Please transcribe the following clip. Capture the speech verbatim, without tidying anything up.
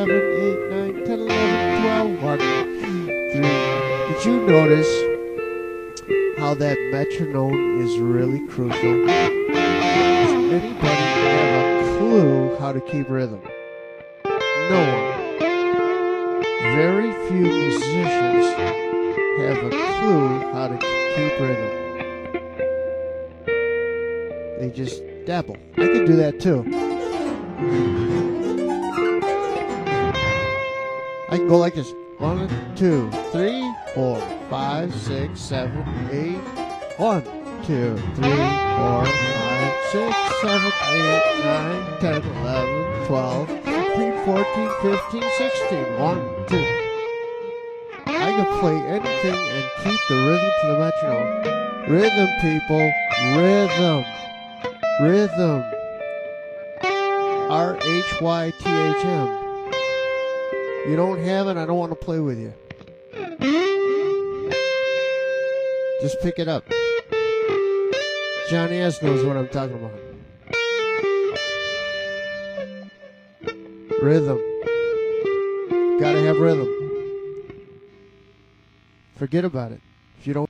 seven, eight, nine, ten, eleven, twelve, one, three. Did you notice how that metronome is really crucial? Does anybody have a clue how to keep rhythm? No one. Very few musicians have a clue how to keep rhythm. They just dabble. I could do that too. I can go like this. One, two, three, four, five, six, seven, eight. One, two, three, four, five, six, seven, eight, nine, ten, eleven, twelve, thirteen, fourteen, fifteen, sixteen. One, two. I can play anything and keep the rhythm to the metronome. Rhythm, people. Rhythm. Rhythm. R H Y T H M. You don't have it, I don't want to play with you. Just pick it up. Johnny S. knows what I'm talking about. Rhythm. Gotta have rhythm. Forget about it. If you don't